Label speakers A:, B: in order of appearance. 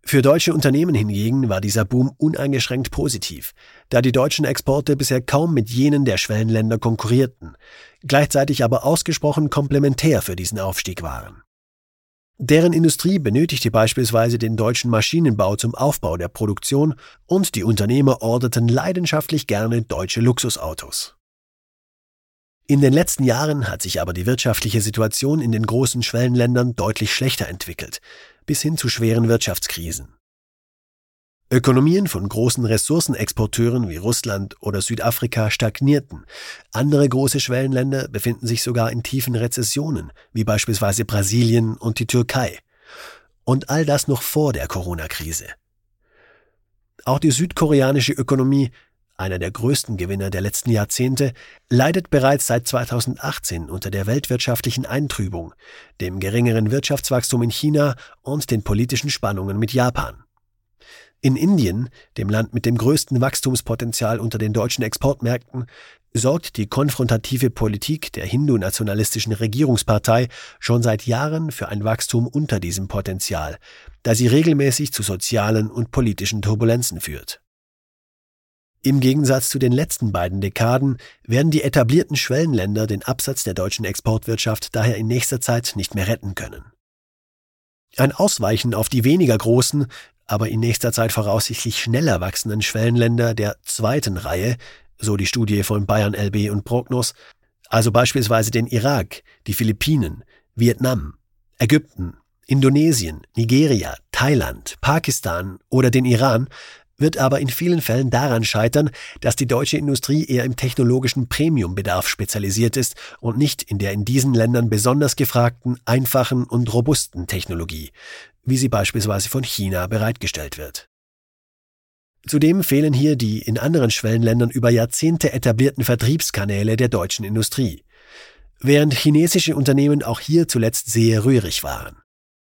A: Für deutsche Unternehmen hingegen war dieser Boom uneingeschränkt positiv, da die deutschen Exporte bisher kaum mit jenen der Schwellenländer konkurrierten, gleichzeitig aber ausgesprochen komplementär für diesen Aufstieg waren. Deren Industrie benötigte beispielsweise den deutschen Maschinenbau zum Aufbau der Produktion und die Unternehmer orderten leidenschaftlich gerne deutsche Luxusautos. In den letzten Jahren hat sich aber die wirtschaftliche Situation in den großen Schwellenländern deutlich schlechter entwickelt, bis hin zu schweren Wirtschaftskrisen. Ökonomien von großen Ressourcenexporteuren wie Russland oder Südafrika stagnierten. Andere große Schwellenländer befinden sich sogar in tiefen Rezessionen, wie beispielsweise Brasilien und die Türkei. Und all das noch vor der Corona-Krise. Auch die südkoreanische Ökonomie, einer der größten Gewinner der letzten Jahrzehnte, leidet bereits seit 2018 unter der weltwirtschaftlichen Eintrübung, dem geringeren Wirtschaftswachstum in China und den politischen Spannungen mit Japan. In Indien, dem Land mit dem größten Wachstumspotenzial unter den deutschen Exportmärkten, sorgt die konfrontative Politik der hindu-nationalistischen Regierungspartei schon seit Jahren für ein Wachstum unter diesem Potenzial, da sie regelmäßig zu sozialen und politischen Turbulenzen führt. Im Gegensatz zu den letzten beiden Dekaden werden die etablierten Schwellenländer den Absatz der deutschen Exportwirtschaft daher in nächster Zeit nicht mehr retten können. Ein Ausweichen auf die weniger großen, aber in nächster Zeit voraussichtlich schneller wachsenden Schwellenländer der zweiten Reihe, so die Studie von Bayern LB und Prognos, also beispielsweise den Irak, die Philippinen, Vietnam, Ägypten, Indonesien, Nigeria, Thailand, Pakistan oder den Iran, wird aber in vielen Fällen daran scheitern, dass die deutsche Industrie eher im technologischen Premiumbedarf spezialisiert ist und nicht in der in diesen Ländern besonders gefragten, einfachen und robusten Technologie, wie sie beispielsweise von China bereitgestellt wird. Zudem fehlen hier die in anderen Schwellenländern über Jahrzehnte etablierten Vertriebskanäle der deutschen Industrie, während chinesische Unternehmen auch hier zuletzt sehr rührig waren.